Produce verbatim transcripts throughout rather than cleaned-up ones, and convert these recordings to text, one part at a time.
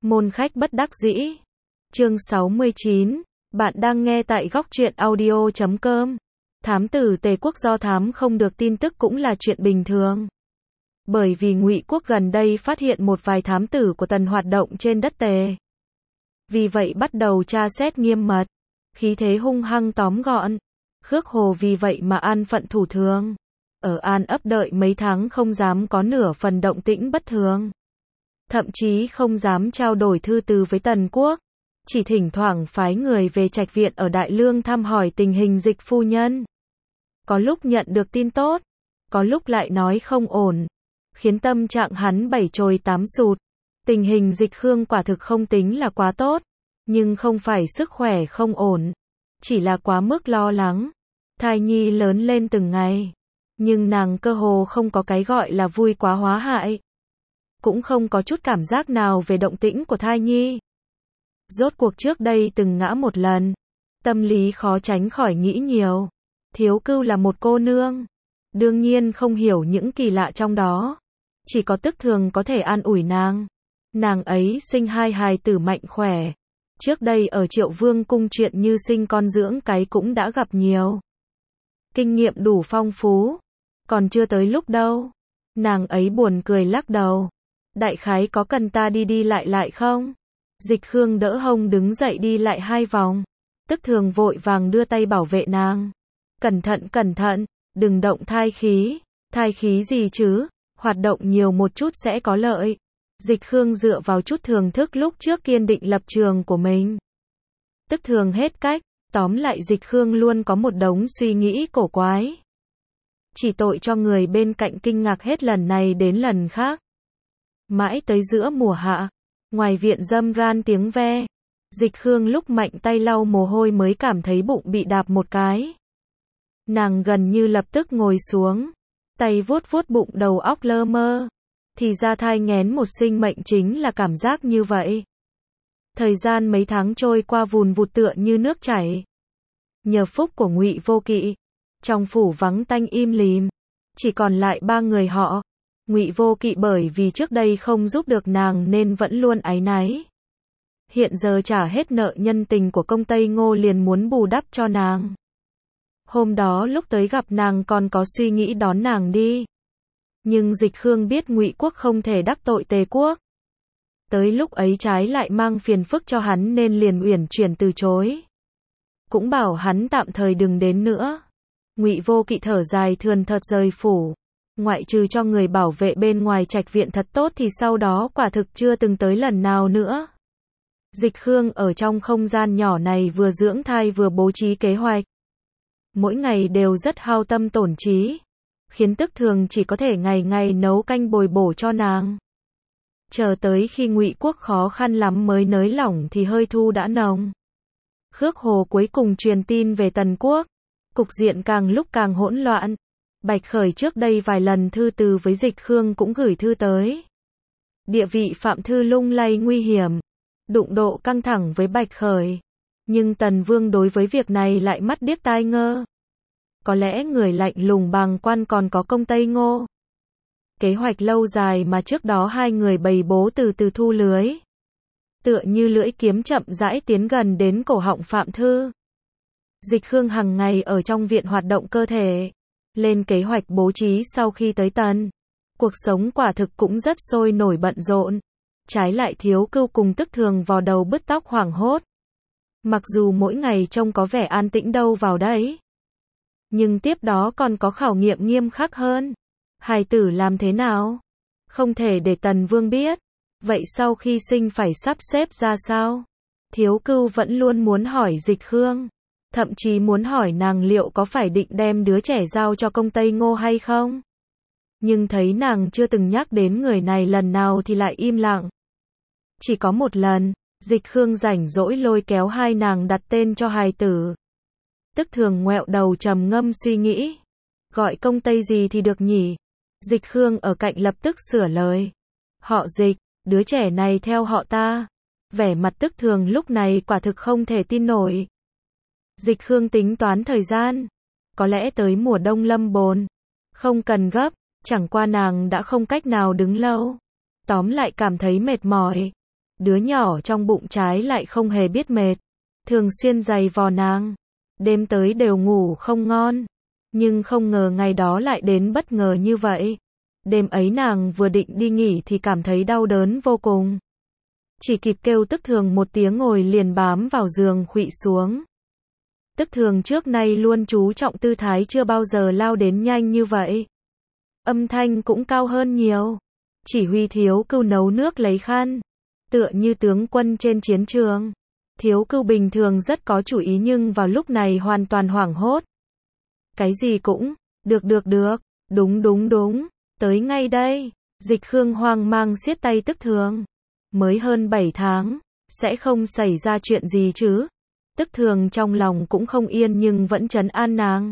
Môn khách bất đắc dĩ. Chương sáu mươi chín. Bạn đang nghe tại góc truyện audio chấm com. Thám tử Tề quốc do thám không được tin tức cũng là chuyện bình thường. Bởi vì Ngụy quốc gần đây phát hiện một vài thám tử của Tần hoạt động trên đất Tề. Vì vậy bắt đầu tra xét nghiêm mật, khí thế hung hăng tóm gọn. Khước Hồ vì vậy mà an phận thủ thường. Ở An ấp đợi mấy tháng không dám có nửa phần động tĩnh bất thường. Thậm chí không dám trao đổi thư từ với Tần quốc. Chỉ thỉnh thoảng phái người về trạch viện ở Đại Lương thăm hỏi tình hình Dịch phu nhân. Có lúc nhận được tin tốt, có lúc lại nói không ổn, khiến tâm trạng hắn bảy trồi tám sụt. Tình hình Dịch Khương quả thực không tính là quá tốt, nhưng không phải sức khỏe không ổn, chỉ là quá mức lo lắng. Thai nhi lớn lên từng ngày, nhưng nàng cơ hồ không có cái gọi là vui quá hóa hại. Cũng không có chút cảm giác nào về động tĩnh của thai nhi. Rốt cuộc trước đây từng ngã một lần, tâm lý khó tránh khỏi nghĩ nhiều. Thiếu Cưu là một cô nương, đương nhiên không hiểu những kỳ lạ trong đó. Chỉ có Tức Thường có thể an ủi nàng. Nàng ấy sinh hai hài tử mạnh khỏe. Trước đây ở Triệu Vương cung chuyện như sinh con dưỡng cái cũng đã gặp nhiều. Kinh nghiệm đủ phong phú. Còn chưa tới lúc đâu. Nàng ấy buồn cười lắc đầu. Đại khái có cần ta đi đi lại lại không? Dịch Khương đỡ hông đứng dậy đi lại hai vòng. Tức Thường vội vàng đưa tay bảo vệ nàng. Cẩn thận cẩn thận, đừng động thai khí. Thai khí gì chứ? Hoạt động nhiều một chút sẽ có lợi. Dịch Khương dựa vào chút thường thức lúc trước kiên định lập trường của mình. Tức Thường hết cách, tóm lại Dịch Khương luôn có một đống suy nghĩ cổ quái. Chỉ tội cho người bên cạnh kinh ngạc hết lần này đến lần khác. Mãi tới giữa mùa hạ, ngoài viện râm ran tiếng ve. Dịch Khương lúc mạnh tay lau mồ hôi mới cảm thấy bụng bị đạp một cái. Nàng gần như lập tức ngồi xuống, tay vuốt vuốt bụng đầu óc lơ mơ. Thì ra thai nghén một sinh mệnh chính là cảm giác như vậy. Thời gian mấy tháng trôi qua vùn vụt tựa như nước chảy. Nhờ phúc của Ngụy Vô Kỵ, trong phủ vắng tanh im lìm, chỉ còn lại ba người họ. Ngụy Vô Kỵ bởi vì trước đây không giúp được nàng nên vẫn luôn áy náy. Hiện giờ trả hết nợ nhân tình của công Tây Ngô liền muốn bù đắp cho nàng. Hôm đó lúc tới gặp nàng còn có suy nghĩ đón nàng đi. Nhưng Dịch Khương biết Ngụy quốc không thể đắc tội Tề quốc. Tới lúc ấy trái lại mang phiền phức cho hắn nên liền uyển chuyển từ chối. Cũng bảo hắn tạm thời đừng đến nữa. Ngụy Vô Kỵ thở dài thườn thượt rời phủ. Ngoại trừ cho người bảo vệ bên ngoài trạch viện thật tốt thì sau đó quả thực chưa từng tới lần nào nữa. Dịch Khương ở trong không gian nhỏ này vừa dưỡng thai vừa bố trí kế hoạch. Mỗi ngày đều rất hao tâm tổn trí, khiến Tức Thường chỉ có thể ngày ngày nấu canh bồi bổ cho nàng. Chờ tới khi Ngụy quốc khó khăn lắm mới nới lỏng thì hơi thu đã nồng. Khước Hồ cuối cùng truyền tin về Tần quốc, cục diện càng lúc càng hỗn loạn. Bạch Khởi trước đây vài lần thư từ với Dịch Khương cũng gửi thư tới. Địa vị Phạm Thư lung lay nguy hiểm, đụng độ căng thẳng với Bạch Khởi. Nhưng Tần Vương đối với việc này lại mắt điếc tai ngơ. Có lẽ người lạnh lùng bàng quan còn có công Tây Ngô. Kế hoạch lâu dài mà trước đó hai người bày bố từ từ thu lưới. Tựa như lưỡi kiếm chậm rãi tiến gần đến cổ họng Phạm Thư. Dịch Khương hằng ngày ở trong viện hoạt động cơ thể. Lên kế hoạch bố trí sau khi tới Tần. Cuộc sống quả thực cũng rất sôi nổi bận rộn. Trái lại Thiếu Cưu cùng Tức Thường vò đầu bứt tóc hoảng hốt. Mặc dù mỗi ngày trông có vẻ an tĩnh đâu vào đấy. Nhưng tiếp đó còn có khảo nghiệm nghiêm khắc hơn. Hài tử làm thế nào? Không thể để Tần Vương biết. Vậy sau khi sinh phải sắp xếp ra sao? Thiếu Cưu vẫn luôn muốn hỏi Dịch Khương. Thậm chí muốn hỏi nàng liệu có phải định đem đứa trẻ giao cho công Tây Ngô hay không? Nhưng thấy nàng chưa từng nhắc đến người này lần nào thì lại im lặng. Chỉ có một lần, Dịch Khương rảnh rỗi lôi kéo hai nàng đặt tên cho hài tử. Tức Thường ngoẹo đầu trầm ngâm suy nghĩ. Gọi công Tây gì thì được nhỉ? Dịch Khương ở cạnh lập tức sửa lời. Họ Dịch, đứa trẻ này theo họ ta. Vẻ mặt Tức Thường lúc này quả thực không thể tin nổi. Dịch Khương tính toán thời gian. Có lẽ tới mùa đông lâm bồn. Không cần gấp, chẳng qua nàng đã không cách nào đứng lâu. Tóm lại cảm thấy mệt mỏi. Đứa nhỏ trong bụng trái lại không hề biết mệt, thường xuyên giày vò nàng, đêm tới đều ngủ không ngon, nhưng không ngờ ngày đó lại đến bất ngờ như vậy. Đêm ấy nàng vừa định đi nghỉ thì cảm thấy đau đớn vô cùng. Chỉ kịp kêu Tức Thường một tiếng ngồi liền bám vào giường khuỵu xuống. Tức Thường trước nay luôn chú trọng tư thái chưa bao giờ lao đến nhanh như vậy. Âm thanh cũng cao hơn nhiều. Chỉ huy Thiếu Cưu nấu nước lấy khăn. Tựa như tướng quân trên chiến trường. Thiếu Cưu bình thường rất có chủ ý nhưng vào lúc này hoàn toàn hoảng hốt. Cái gì cũng, được được được, đúng đúng đúng, tới ngay đây. Dịch Khương hoang mang siết tay Tức Thường. Mới hơn bảy tháng, sẽ không xảy ra chuyện gì chứ. Tức Thường trong lòng cũng không yên nhưng vẫn trấn an nàng.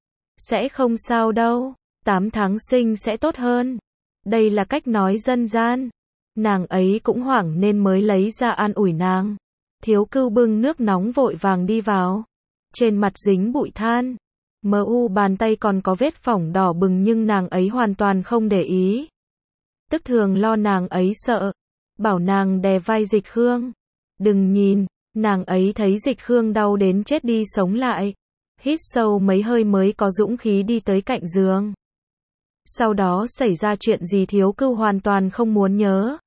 Sẽ không sao đâu, tám tháng sinh sẽ tốt hơn. Đây là cách nói dân gian. Nàng ấy cũng hoảng nên mới lấy ra an ủi nàng. Thiếu Cưu bưng nước nóng vội vàng đi vào. Trên mặt dính bụi than. Mờ u bàn tay còn có vết phỏng đỏ bừng nhưng nàng ấy hoàn toàn không để ý. Tức Thường lo nàng ấy sợ. Bảo nàng đè vai Dịch Khương. Đừng nhìn, nàng ấy thấy Dịch Khương đau đến chết đi sống lại. Hít sâu mấy hơi mới có dũng khí đi tới cạnh giường. Sau đó xảy ra chuyện gì Thiếu Cưu hoàn toàn không muốn nhớ.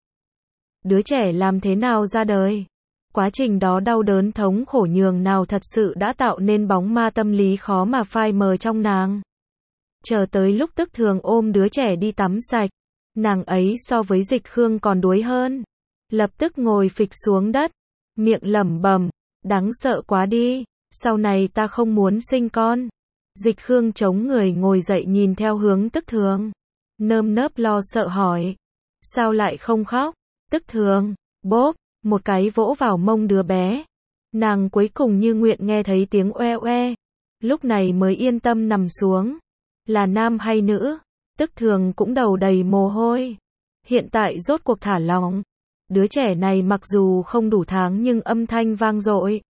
Đứa trẻ làm thế nào ra đời? Quá trình đó đau đớn thống khổ nhường nào thật sự đã tạo nên bóng ma tâm lý khó mà phai mờ trong nàng. Chờ tới lúc Tức Thường ôm đứa trẻ đi tắm sạch. Nàng ấy so với Dịch Khương còn đuối hơn. Lập tức ngồi phịch xuống đất. Miệng lẩm bẩm, đáng sợ quá đi. Sau này ta không muốn sinh con. Dịch Khương chống người ngồi dậy nhìn theo hướng Tức Thường. Nơm nớp lo sợ hỏi. Sao lại không khóc? Tức Thường, bốp, một cái vỗ vào mông đứa bé. Nàng cuối cùng như nguyện nghe thấy tiếng oe oe. Lúc này mới yên tâm nằm xuống. Là nam hay nữ? Tức Thường cũng đầu đầy mồ hôi. Hiện tại rốt cuộc thả lỏng. Đứa trẻ này mặc dù không đủ tháng nhưng âm thanh vang dội.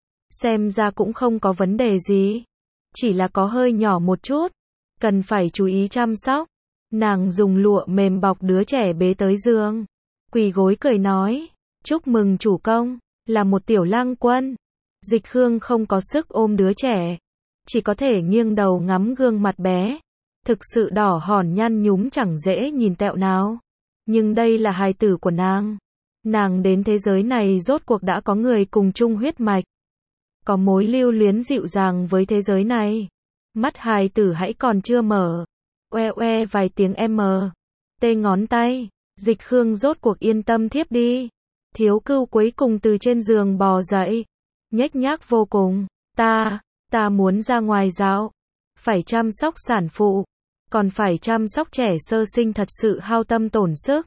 Xem ra cũng không có vấn đề gì. Chỉ là có hơi nhỏ một chút. Cần phải chú ý chăm sóc. Nàng dùng lụa mềm bọc đứa trẻ bế tới giường. Quỳ gối cười nói. Chúc mừng chủ công. Là một tiểu lang quân. Dịch Khương không có sức ôm đứa trẻ. Chỉ có thể nghiêng đầu ngắm gương mặt bé. Thực sự đỏ hòn nhăn nhúm chẳng dễ nhìn tẹo nào. Nhưng đây là hài tử của nàng. Nàng đến thế giới này rốt cuộc đã có người cùng chung huyết mạch. Có mối lưu luyến dịu dàng với thế giới này. Mắt hài tử hãy còn chưa mở. Oe oe vài tiếng em mờ. Tê ngón tay. Dịch Khương rốt cuộc yên tâm thiếp đi. Thiếu Cưu cuối cùng từ trên giường bò dậy. Nhếch nhác vô cùng. Ta, ta muốn ra ngoài dạo. Phải chăm sóc sản phụ. Còn phải chăm sóc trẻ sơ sinh thật sự hao tâm tổn sức.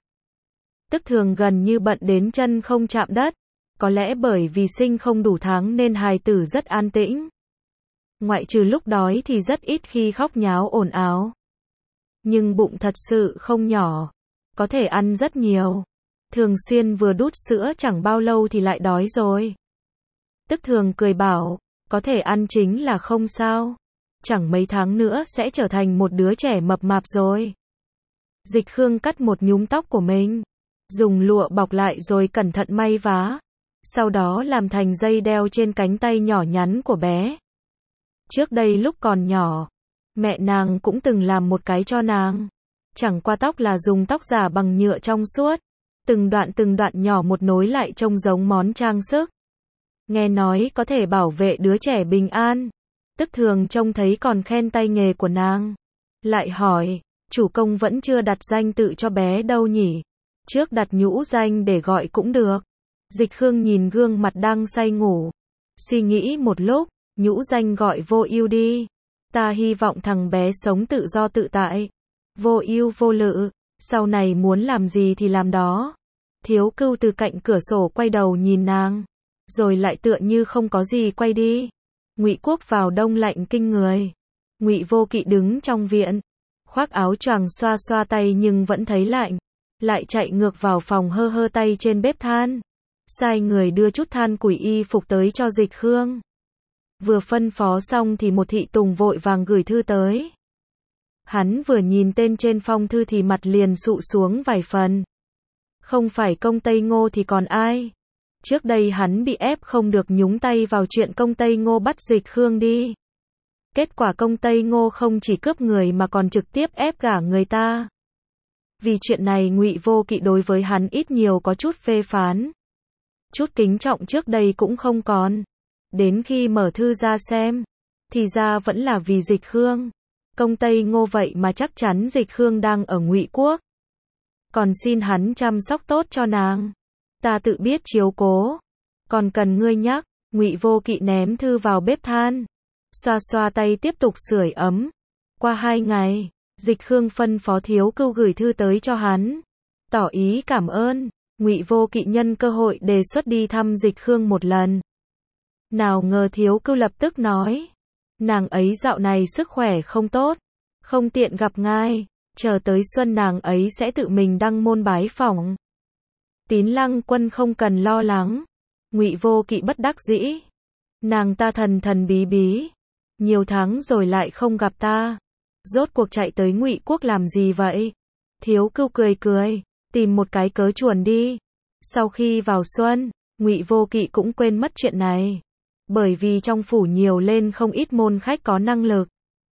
Tức Thường gần như bận đến chân không chạm đất. Có lẽ bởi vì sinh không đủ tháng nên hài tử rất an tĩnh. Ngoại trừ lúc đói thì rất ít khi khóc nháo ồn ào. Nhưng bụng thật sự không nhỏ. Có thể ăn rất nhiều. Thường xuyên vừa đút sữa chẳng bao lâu thì lại đói rồi. Tức Thường cười bảo, có thể ăn chính là không sao. Chẳng mấy tháng nữa sẽ trở thành một đứa trẻ mập mạp rồi. Dịch Khương cắt một nhúm tóc của mình. Dùng lụa bọc lại rồi cẩn thận may vá. Sau đó làm thành dây đeo trên cánh tay nhỏ nhắn của bé. Trước đây lúc còn nhỏ, mẹ nàng cũng từng làm một cái cho nàng. Chẳng qua tóc là dùng tóc giả bằng nhựa trong suốt. Từng đoạn từng đoạn nhỏ một nối lại trông giống món trang sức. Nghe nói có thể bảo vệ đứa trẻ bình an. Tức Thường trông thấy còn khen tay nghề của nàng. Lại hỏi, chủ công vẫn chưa đặt danh tự cho bé đâu nhỉ? Trước đặt nhũ danh để gọi cũng được. Dịch Khương nhìn gương mặt đang say ngủ. Suy nghĩ một lúc, nhũ danh gọi Vô Ưu đi. Ta hy vọng thằng bé sống tự do tự tại. Vô ưu vô lự. Sau này muốn làm gì thì làm đó. Thiếu Cưu từ cạnh cửa sổ quay đầu nhìn nàng. Rồi lại tựa như không có gì quay đi. Ngụy Quốc vào đông lạnh kinh người. Ngụy Vô Kỵ đứng trong viện. Khoác áo choàng xoa xoa tay nhưng vẫn thấy lạnh. Lại chạy ngược vào phòng hơ hơ tay trên bếp than. Sai người đưa chút than củi y phục tới cho Dịch Khương. Vừa phân phó xong thì một thị tùng vội vàng gửi thư tới. Hắn vừa nhìn tên trên phong thư thì mặt liền sụ xuống vài phần. Không phải công Tây Ngô thì còn ai? Trước đây hắn bị ép không được nhúng tay vào chuyện công Tây Ngô bắt Dịch Khương đi. Kết quả công Tây Ngô không chỉ cướp người mà còn trực tiếp ép gả người ta. Vì chuyện này Ngụy Vô Kỵ đối với hắn ít nhiều có chút phê phán. Chút kính trọng trước đây cũng không còn. Đến khi mở thư ra xem, thì ra vẫn là vì Dịch Khương. Công Tây Ngô vậy mà chắc chắn Dịch Khương đang ở Ngụy Quốc. Còn xin hắn chăm sóc tốt cho nàng. Ta tự biết chiếu cố. Còn cần ngươi nhắc. Ngụy Vô Kỵ ném thư vào bếp than. Xoa xoa tay tiếp tục sưởi ấm. Qua hai ngày, Dịch Khương phân phó Thiếu Cưu gửi thư tới cho hắn. Tỏ ý cảm ơn. Ngụy Vô Kỵ nhân cơ hội đề xuất đi thăm Dịch Khương một lần. Nào ngờ Thiếu Cưu lập tức nói. Nàng ấy dạo này sức khỏe không tốt. Không tiện gặp ngài. Chờ tới xuân nàng ấy sẽ tự mình đăng môn bái phỏng. Tín Lăng Quân không cần lo lắng. Ngụy Vô Kỵ bất đắc dĩ. Nàng ta thần thần bí bí. Nhiều tháng rồi lại không gặp ta. Rốt cuộc chạy tới Ngụy Quốc làm gì vậy? Thiếu Cưu cười cười. Tìm một cái cớ chuồn đi. Sau khi vào xuân, Ngụy Vô Kỵ cũng quên mất chuyện này. Bởi vì trong phủ nhiều lên không ít môn khách có năng lực.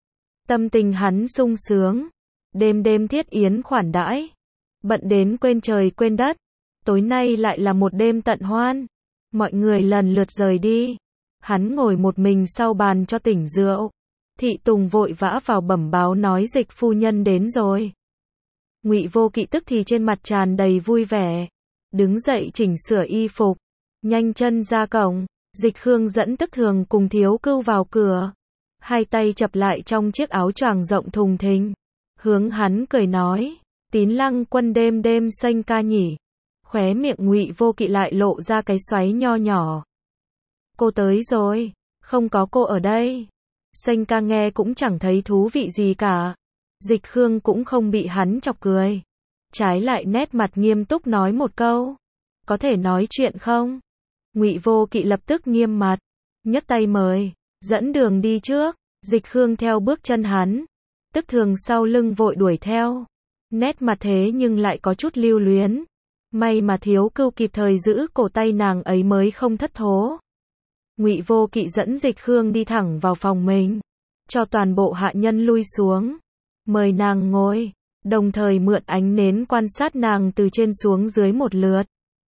Tâm tình hắn sung sướng. Đêm đêm thiết yến khoản đãi. Bận đến quên trời quên đất. Tối nay lại là một đêm tận hoan. Mọi người lần lượt rời đi. Hắn ngồi một mình sau bàn cho tỉnh rượu. Thị Tùng vội vã vào bẩm báo nói Dịch phu nhân đến rồi. Ngụy Vô Kỵ tức thì trên mặt tràn đầy vui vẻ. Đứng dậy chỉnh sửa y phục. Nhanh chân ra cổng. Dịch Khương dẫn Tức Thường cùng Thiếu Cưu vào cửa. Hai tay chập lại trong chiếc áo choàng rộng thùng thình. Hướng hắn cười nói. Tín Lăng Quân đêm đêm xanh ca nhỉ. Khóe miệng Ngụy Vô Kỵ lại lộ ra cái xoáy nho nhỏ. Cô tới rồi. Không có cô ở đây. Xanh ca nghe cũng chẳng thấy thú vị gì cả. Dịch Khương cũng không bị hắn chọc cười. Trái lại nét mặt nghiêm túc nói một câu. Có thể nói chuyện không? Ngụy Vô Kỵ lập tức nghiêm mặt. Nhấc tay mời. Dẫn đường đi trước. Dịch Khương theo bước chân hắn. Tức Thường sau lưng vội đuổi theo. Nét mặt thế nhưng lại có chút lưu luyến. May mà Thiếu Cưu kịp thời giữ cổ tay nàng ấy mới không thất thố. Ngụy Vô Kỵ dẫn Dịch Khương đi thẳng vào phòng mình. Cho toàn bộ hạ nhân lui xuống. Mời nàng ngồi. Đồng thời mượn ánh nến quan sát nàng từ trên xuống dưới một lượt.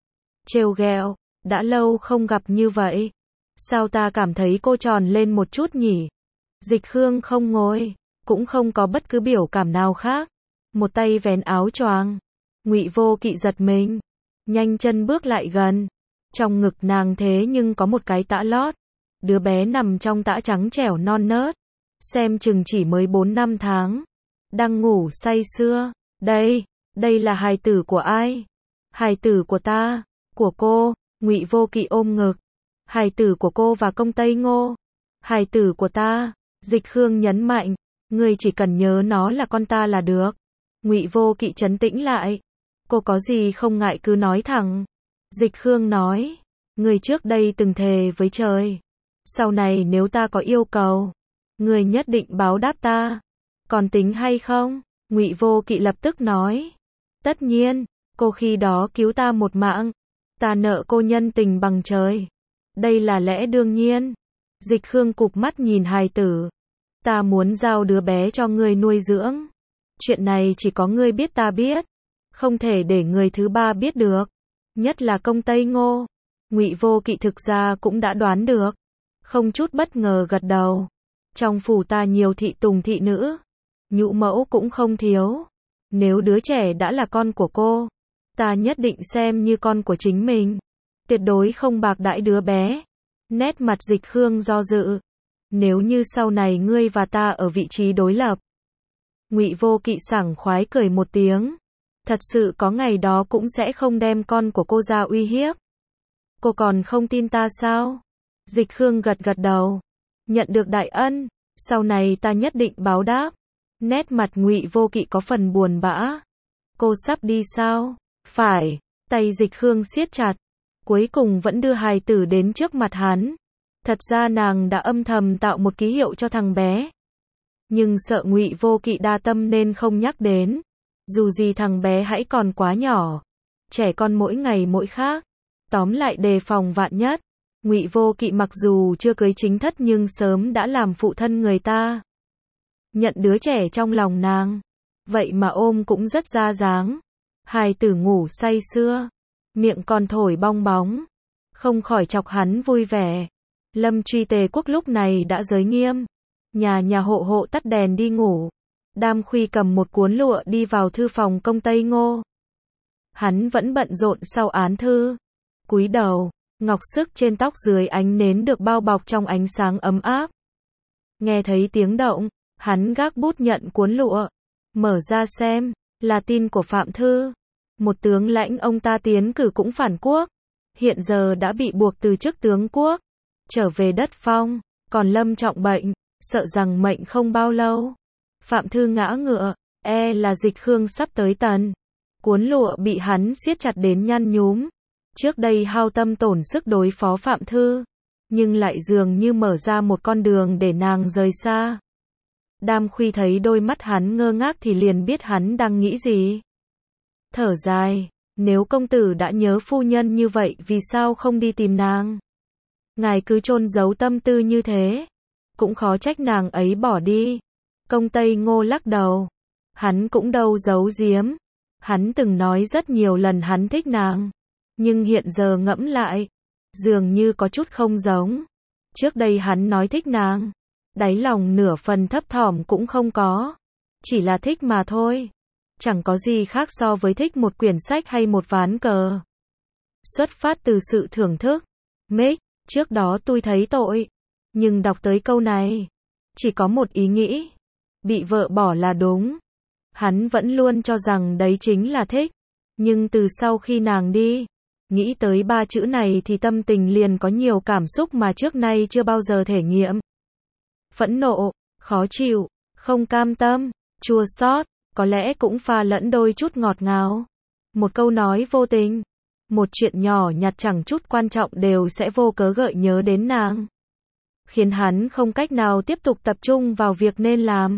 Trêu ghẹo. Đã lâu không gặp như vậy. Sao ta cảm thấy cô tròn lên một chút nhỉ? Dịch Khương không ngồi. Cũng không có bất cứ biểu cảm nào khác. Một tay vén áo choàng. Ngụy Vô Kỵ giật mình. Nhanh chân bước lại gần. Trong ngực nàng thế nhưng có một cái tã lót. Đứa bé nằm trong tã trắng trẻo non nớt. Xem chừng chỉ mới bốn năm tháng. Đang ngủ say sưa. Đây, đây là hài tử của ai? Hài tử của ta. Của cô. Ngụy Vô Kỵ ôm ngực. Hài tử của cô và công Tây Ngô. Hài tử của ta. Dịch Khương nhấn mạnh. Ngươi chỉ cần nhớ nó là con ta là được. Ngụy Vô Kỵ trấn tĩnh lại. Cô có gì không ngại cứ nói thẳng. Dịch Khương nói. Ngươi trước đây từng thề với trời. Sau này nếu ta có yêu cầu. Ngươi nhất định báo đáp ta. Còn tính hay không? Ngụy Vô Kỵ lập tức nói. Tất nhiên. Cô khi đó cứu ta một mạng. Ta nợ cô nhân tình bằng trời. Đây là lẽ đương nhiên. Dịch Khương cụp mắt nhìn hài tử. Ta muốn giao đứa bé cho ngươi nuôi dưỡng. Chuyện này chỉ có ngươi biết ta biết. Không thể để người thứ ba biết được. Nhất là công Tây Ngô. Ngụy Vô Kỵ thực ra cũng đã đoán được. Không chút bất ngờ gật đầu. Trong phủ ta nhiều thị tùng thị nữ. Nhũ mẫu cũng không thiếu. Nếu đứa trẻ đã là con của cô. Ta nhất định xem như con của chính mình. Tuyệt đối không bạc đãi đứa bé. Nét mặt Dịch Khương do dự. Nếu như sau này ngươi và ta ở vị trí đối lập. Ngụy Vô Kỵ sảng khoái cười một tiếng. Thật sự có ngày đó cũng sẽ không đem con của cô ra uy hiếp. Cô còn không tin ta sao? Dịch Khương gật gật đầu. Nhận được đại ân, sau này ta nhất định báo đáp. Nét mặt Ngụy Vô Kỵ có phần buồn bã. Cô sắp đi sao? Phải. Tay Dịch Khương siết chặt. Cuối cùng vẫn đưa hài tử đến trước mặt hắn. Thật ra nàng đã âm thầm tạo một ký hiệu cho thằng bé. Nhưng sợ Ngụy Vô Kỵ đa tâm nên không nhắc đến. Dù gì thằng bé hãy còn quá nhỏ. trẻ con mỗi ngày mỗi khác. Tóm lại đề phòng vạn nhất. Ngụy Vô Kỵ mặc dù chưa cưới chính thất nhưng sớm đã làm phụ thân người ta. Nhận đứa trẻ trong lòng nàng. Vậy mà ôm cũng rất ra dáng. Hài tử ngủ say sưa. Miệng còn thổi bong bóng. Không khỏi chọc hắn vui vẻ. Lâm Truy Tề Quốc lúc này đã giới nghiêm. Nhà nhà hộ hộ tắt đèn đi ngủ. Đam Khuy cầm một cuốn lụa đi vào thư phòng công Tây Ngô. Hắn vẫn bận rộn sau án thư. Cúi đầu, ngọc sức trên tóc dưới ánh nến được bao bọc trong ánh sáng ấm áp. Nghe thấy tiếng động, hắn gác bút nhận cuốn lụa. Mở ra xem, là tin của Phạm Thư. Một tướng lãnh ông ta tiến cử cũng phản quốc. Hiện giờ đã bị buộc từ chức tướng quốc. Trở về đất Phong, còn lâm trọng bệnh, sợ rằng mệnh không bao lâu. Phạm Thư ngã ngựa, e là Dịch Khương sắp tới tần. Cuốn lụa bị hắn siết chặt đến nhăn nhúm. Trước đây hao tâm tổn sức đối phó Phạm Thư, nhưng lại dường như mở ra một con đường để nàng rời xa. Đam Khuy thấy đôi mắt hắn ngơ ngác thì liền biết hắn đang nghĩ gì. Thở dài, nếu công tử đã nhớ phu nhân như vậy vì sao không đi tìm nàng? Ngài cứ chôn giấu tâm tư như thế, cũng khó trách nàng ấy bỏ đi. Công Tây Ngô lắc đầu, hắn cũng đâu giấu giếm. Hắn từng nói rất nhiều lần hắn thích nàng, nhưng hiện giờ ngẫm lại, dường như có chút không giống. Trước đây hắn nói thích nàng, đáy lòng nửa phần thấp thỏm cũng không có, chỉ là thích mà thôi. Chẳng có gì khác so với thích một quyển sách hay một ván cờ. Xuất phát từ sự thưởng thức. Mick, trước đó tôi thấy tội, nhưng đọc tới câu này, chỉ có một ý nghĩ, bị vợ bỏ là đúng. Hắn vẫn luôn cho rằng đấy chính là thích, nhưng từ sau khi nàng đi, nghĩ tới ba chữ này thì tâm tình liền có nhiều cảm xúc mà trước nay chưa bao giờ thể nghiệm. Phẫn nộ, khó chịu, không cam tâm, chua xót, có lẽ cũng pha lẫn đôi chút ngọt ngào. Một câu nói vô tình, một chuyện nhỏ nhặt chẳng chút quan trọng đều sẽ vô cớ gợi nhớ đến nàng, khiến hắn không cách nào tiếp tục tập trung vào việc nên làm.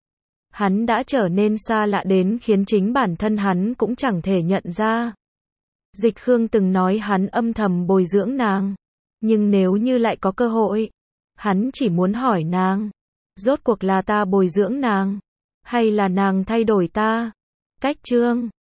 Hắn đã trở nên xa lạ đến khiến chính bản thân hắn cũng chẳng thể nhận ra. Dịch Khương từng nói hắn âm thầm bồi dưỡng nàng, nhưng nếu như lại có cơ hội, hắn chỉ muốn hỏi nàng, rốt cuộc là ta bồi dưỡng nàng, hay là nàng thay đổi ta? Cách chương